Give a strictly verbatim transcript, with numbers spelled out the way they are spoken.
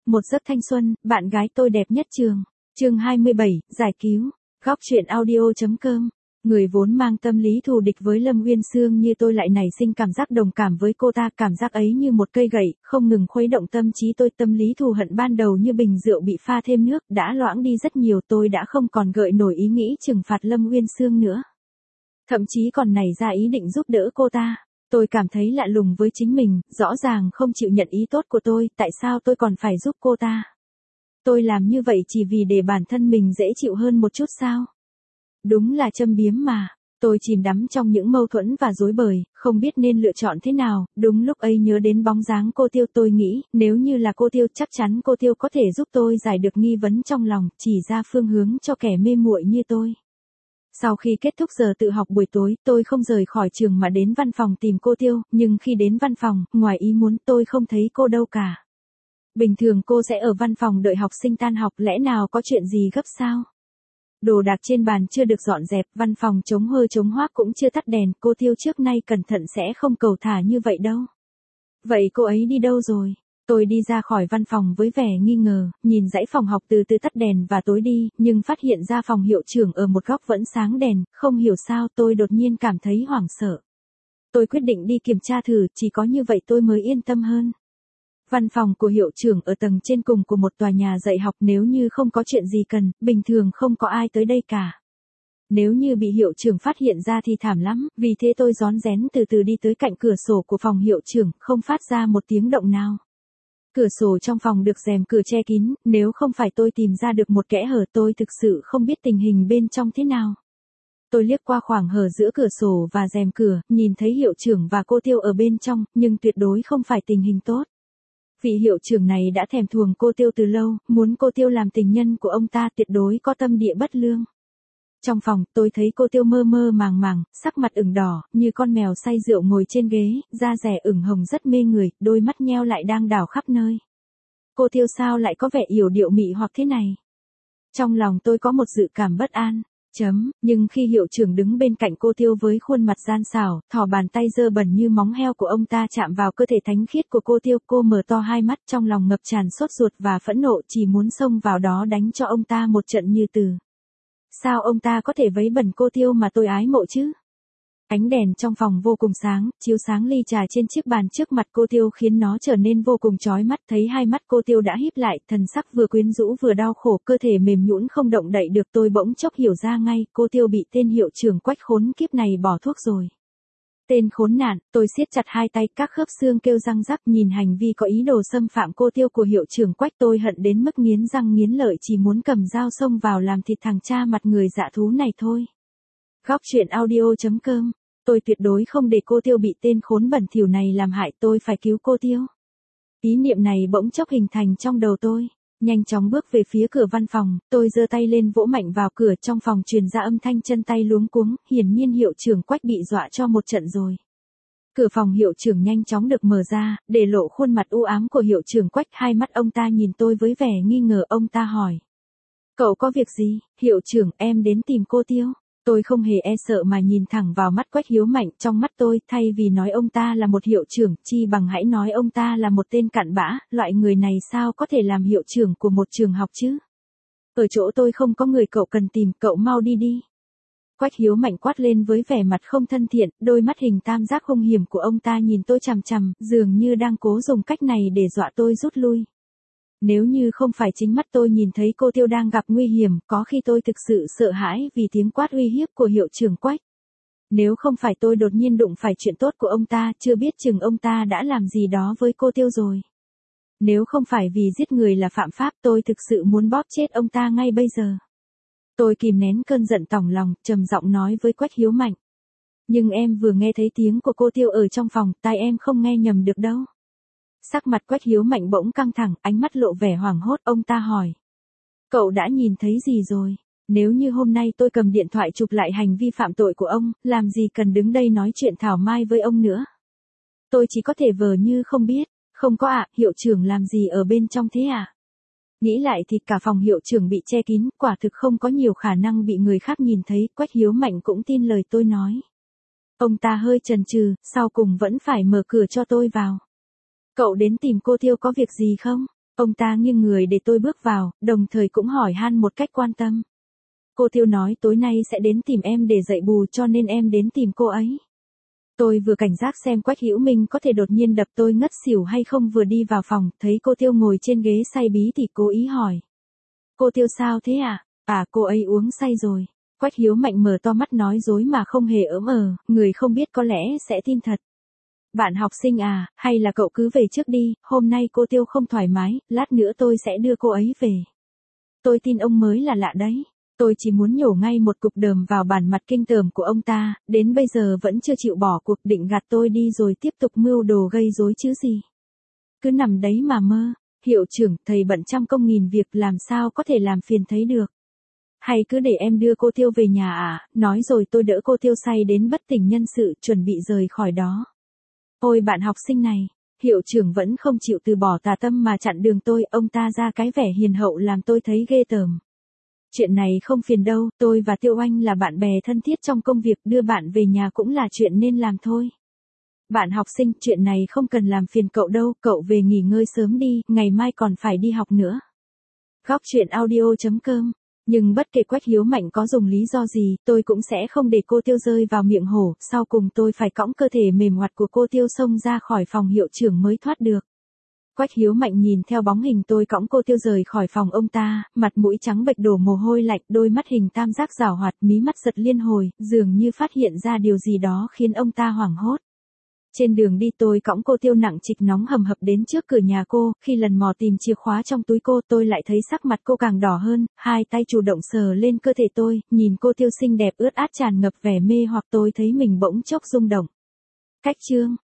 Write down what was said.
Một giấc thanh xuân, bạn gái tôi đẹp nhất trường. Chương hai mươi bảy, giải cứu. Góc truyện audio.com. Người vốn mang tâm lý thù địch với Lâm Uyên Sương như tôi lại nảy sinh cảm giác đồng cảm với cô ta, cảm giác ấy như một cây gậy, không ngừng khuấy động tâm trí tôi. Tâm lý thù hận ban đầu như bình rượu bị pha thêm nước, đã loãng đi rất nhiều. Tôi đã không còn gợi nổi ý nghĩ trừng phạt Lâm Uyên Sương nữa. Thậm chí còn nảy ra ý định giúp đỡ cô ta. Tôi cảm thấy lạ lùng với chính mình, rõ ràng không chịu nhận ý tốt của tôi, tại sao tôi còn phải giúp cô ta? Tôi làm như vậy chỉ vì để bản thân mình dễ chịu hơn một chút sao? Đúng là châm biếm mà. Tôi chìm đắm trong những mâu thuẫn và rối bời, không biết nên lựa chọn thế nào. Đúng lúc ấy nhớ đến bóng dáng cô Tiêu, tôi nghĩ, nếu như là cô Tiêu chắc chắn cô Tiêu có thể giúp tôi giải được nghi vấn trong lòng, chỉ ra phương hướng cho kẻ mê muội như tôi. Sau khi kết thúc giờ tự học buổi tối, tôi không rời khỏi trường mà đến văn phòng tìm cô Tiêu, nhưng khi đến văn phòng, ngoài ý muốn tôi không thấy cô đâu cả. Bình thường cô sẽ ở văn phòng đợi học sinh tan học, lẽ nào có chuyện gì gấp sao? Đồ đạc trên bàn chưa được dọn dẹp, văn phòng trống hơ trống hoác cũng chưa tắt đèn, cô Tiêu trước nay cẩn thận sẽ không cầu thả như vậy đâu. Vậy cô ấy đi đâu rồi? Tôi đi ra khỏi văn phòng với vẻ nghi ngờ, nhìn dãy phòng học từ từ tắt đèn và tối đi, nhưng phát hiện ra phòng hiệu trưởng ở một góc vẫn sáng đèn, không hiểu sao tôi đột nhiên cảm thấy hoảng sợ. Tôi quyết định đi kiểm tra thử, chỉ có như vậy tôi mới yên tâm hơn. Văn phòng của hiệu trưởng ở tầng trên cùng của một tòa nhà dạy học, nếu như không có chuyện gì cần, bình thường không có ai tới đây cả. Nếu như bị hiệu trưởng phát hiện ra thì thảm lắm, vì thế tôi rón rén từ từ đi tới cạnh cửa sổ của phòng hiệu trưởng, không phát ra một tiếng động nào. Cửa sổ trong phòng được rèm cửa che kín, nếu không phải tôi tìm ra được một kẽ hở, tôi thực sự không biết tình hình bên trong thế nào. Tôi liếc qua khoảng hở giữa cửa sổ và rèm cửa, nhìn thấy hiệu trưởng và cô Tiêu ở bên trong, nhưng tuyệt đối không phải tình hình tốt. Vị hiệu trưởng này đã thèm thuồng cô Tiêu từ lâu, muốn cô Tiêu làm tình nhân của ông ta, tuyệt đối có tâm địa bất lương. Trong phòng, tôi thấy cô Tiêu mơ mơ màng màng, sắc mặt ửng đỏ, như con mèo say rượu ngồi trên ghế, da dẻ ửng hồng rất mê người, đôi mắt nheo lại đang đảo khắp nơi. Cô Tiêu sao lại có vẻ yểu điệu mị hoặc thế này? Trong lòng tôi có một dự cảm bất an. Chấm, nhưng khi hiệu trưởng đứng bên cạnh cô Tiêu với khuôn mặt gian xảo, thò bàn tay dơ bẩn như móng heo của ông ta chạm vào cơ thể thánh khiết của cô Tiêu, cô mở to hai mắt, trong lòng ngập tràn sốt ruột và phẫn nộ, chỉ muốn xông vào đó đánh cho ông ta một trận như từ. Sao ông ta có thể vấy bẩn cô Tiêu mà tôi ái mộ chứ? Ánh đèn trong phòng vô cùng sáng, chiếu sáng ly trà trên chiếc bàn trước mặt cô Tiêu khiến nó trở nên vô cùng chói mắt. Thấy hai mắt cô Tiêu đã híp lại, thần sắc vừa quyến rũ vừa đau khổ, cơ thể mềm nhũn không động đậy được. Tôi bỗng chốc hiểu ra ngay, cô Tiêu bị tên hiệu trưởng Quách khốn kiếp này bỏ thuốc rồi. Tên khốn nạn, tôi siết chặt hai tay, các khớp xương kêu răng rắc, nhìn hành vi có ý đồ xâm phạm cô Tiêu của hiệu trưởng Quách, tôi hận đến mức nghiến răng nghiến lợi, chỉ muốn cầm dao xông vào làm thịt thằng cha mặt người dạ thú này thôi. Góc truyện audio.com. Tôi tuyệt đối không để cô Tiêu bị tên khốn bẩn thỉu này làm hại, tôi phải cứu cô Tiêu. Ý niệm này bỗng chốc hình thành trong đầu tôi. Nhanh chóng bước về phía cửa văn phòng, tôi giơ tay lên vỗ mạnh vào cửa, trong phòng truyền ra âm thanh chân tay luống cuống, hiển nhiên hiệu trưởng Quách bị dọa cho một trận rồi. Cửa phòng hiệu trưởng nhanh chóng được mở ra, để lộ khuôn mặt u ám của hiệu trưởng Quách, hai mắt ông ta nhìn tôi với vẻ nghi ngờ, ông ta hỏi. Cậu có việc gì? Hiệu trưởng, em đến tìm cô Tiêu. Tôi không hề e sợ mà nhìn thẳng vào mắt Quách Hiếu Mạnh, trong mắt tôi, thay vì nói ông ta là một hiệu trưởng, chi bằng hãy nói ông ta là một tên cặn bã, loại người này sao có thể làm hiệu trưởng của một trường học chứ? Ở chỗ tôi không có người cậu cần tìm, cậu mau đi đi. Quách Hiếu Mạnh quát lên với vẻ mặt không thân thiện, đôi mắt hình tam giác hung hiểm của ông ta nhìn tôi chằm chằm, dường như đang cố dùng cách này để dọa tôi rút lui. Nếu như không phải chính mắt tôi nhìn thấy cô Tiêu đang gặp nguy hiểm, có khi tôi thực sự sợ hãi vì tiếng quát uy hiếp của hiệu trưởng Quách. Nếu không phải tôi đột nhiên đụng phải chuyện tốt của ông ta, chưa biết chừng ông ta đã làm gì đó với cô Tiêu rồi. Nếu không phải vì giết người là phạm pháp, tôi thực sự muốn bóp chết ông ta ngay bây giờ. Tôi kìm nén cơn giận tỏng lòng, trầm giọng nói với Quách Hiếu Mạnh. Nhưng em vừa nghe thấy tiếng của cô Tiêu ở trong phòng, tai em không nghe nhầm được đâu. Sắc mặt Quách Hiếu Mạnh bỗng căng thẳng, ánh mắt lộ vẻ hoảng hốt, ông ta hỏi. Cậu đã nhìn thấy gì rồi? Nếu như hôm nay tôi cầm điện thoại chụp lại hành vi phạm tội của ông, làm gì cần đứng đây nói chuyện thảo mai với ông nữa? Tôi chỉ có thể vờ như không biết. Không có ạ, hiệu trưởng làm gì ở bên trong thế ạ? À? Nghĩ lại thì cả phòng hiệu trưởng bị che kín, quả thực không có nhiều khả năng bị người khác nhìn thấy, Quách Hiếu Mạnh cũng tin lời tôi nói. Ông ta hơi chần chừ, sau cùng vẫn phải mở cửa cho tôi vào. Cậu đến tìm cô Tiêu có việc gì không? Ông ta nghiêng người để tôi bước vào, đồng thời cũng hỏi han một cách quan tâm. Cô Tiêu nói tối nay sẽ đến tìm em để dạy bù cho nên em đến tìm cô ấy. Tôi vừa cảnh giác xem Quách Hữu Minh có thể đột nhiên đập tôi ngất xỉu hay không, vừa đi vào phòng, thấy cô Tiêu ngồi trên ghế say bí thì cố ý hỏi. Cô Tiêu sao thế ạ? À? à cô ấy uống say rồi. Quách Hiếu Mạnh mở to mắt nói dối mà không hề ỡm ờ, người không biết có lẽ sẽ tin thật. Bạn học sinh à, hay là cậu cứ về trước đi, hôm nay cô Tiêu không thoải mái, lát nữa tôi sẽ đưa cô ấy về. Tôi tin ông mới là lạ đấy. Tôi chỉ muốn nhổ ngay một cục đờm vào bản mặt kinh tởm của ông ta, đến bây giờ vẫn chưa chịu bỏ cuộc, định gạt tôi đi rồi tiếp tục mưu đồ gây rối chứ gì. Cứ nằm đấy mà mơ, hiệu trưởng, thầy bận trăm công nghìn việc làm sao có thể làm phiền thấy được. Hay cứ để em đưa cô Tiêu về nhà à, nói rồi tôi đỡ cô Tiêu say đến bất tỉnh nhân sự, chuẩn bị rời khỏi đó. Ôi bạn học sinh này, hiệu trưởng vẫn không chịu từ bỏ tà tâm mà chặn đường tôi, ông ta ra cái vẻ hiền hậu làm tôi thấy ghê tởm. Chuyện này không phiền đâu, tôi và Tiêu Anh là bạn bè thân thiết trong công việc, đưa bạn về nhà cũng là chuyện nên làm thôi. Bạn học sinh, chuyện này không cần làm phiền cậu đâu, cậu về nghỉ ngơi sớm đi, ngày mai còn phải đi học nữa. Góc chuyện audio chấm com. Nhưng bất kể Quách Hiếu Mạnh có dùng lý do gì, tôi cũng sẽ không để cô Tiêu rơi vào miệng hổ, sau cùng tôi phải cõng cơ thể mềm oặt của cô Tiêu xông ra khỏi phòng hiệu trưởng mới thoát được. Quách Hiếu Mạnh nhìn theo bóng hình tôi cõng cô Tiêu rời khỏi phòng ông ta, mặt mũi trắng bệch đổ mồ hôi lạnh, đôi mắt hình tam giác giảo hoạt, mí mắt giật liên hồi, dường như phát hiện ra điều gì đó khiến ông ta hoảng hốt. Trên đường đi tôi cõng cô Tiêu nặng trịch nóng hầm hập đến trước cửa nhà cô, khi lần mò tìm chìa khóa trong túi cô tôi lại thấy sắc mặt cô càng đỏ hơn, hai tay chủ động sờ lên cơ thể tôi, nhìn cô Tiêu xinh đẹp ướt át tràn ngập vẻ mê hoặc tôi thấy mình bỗng chốc rung động. Cách chương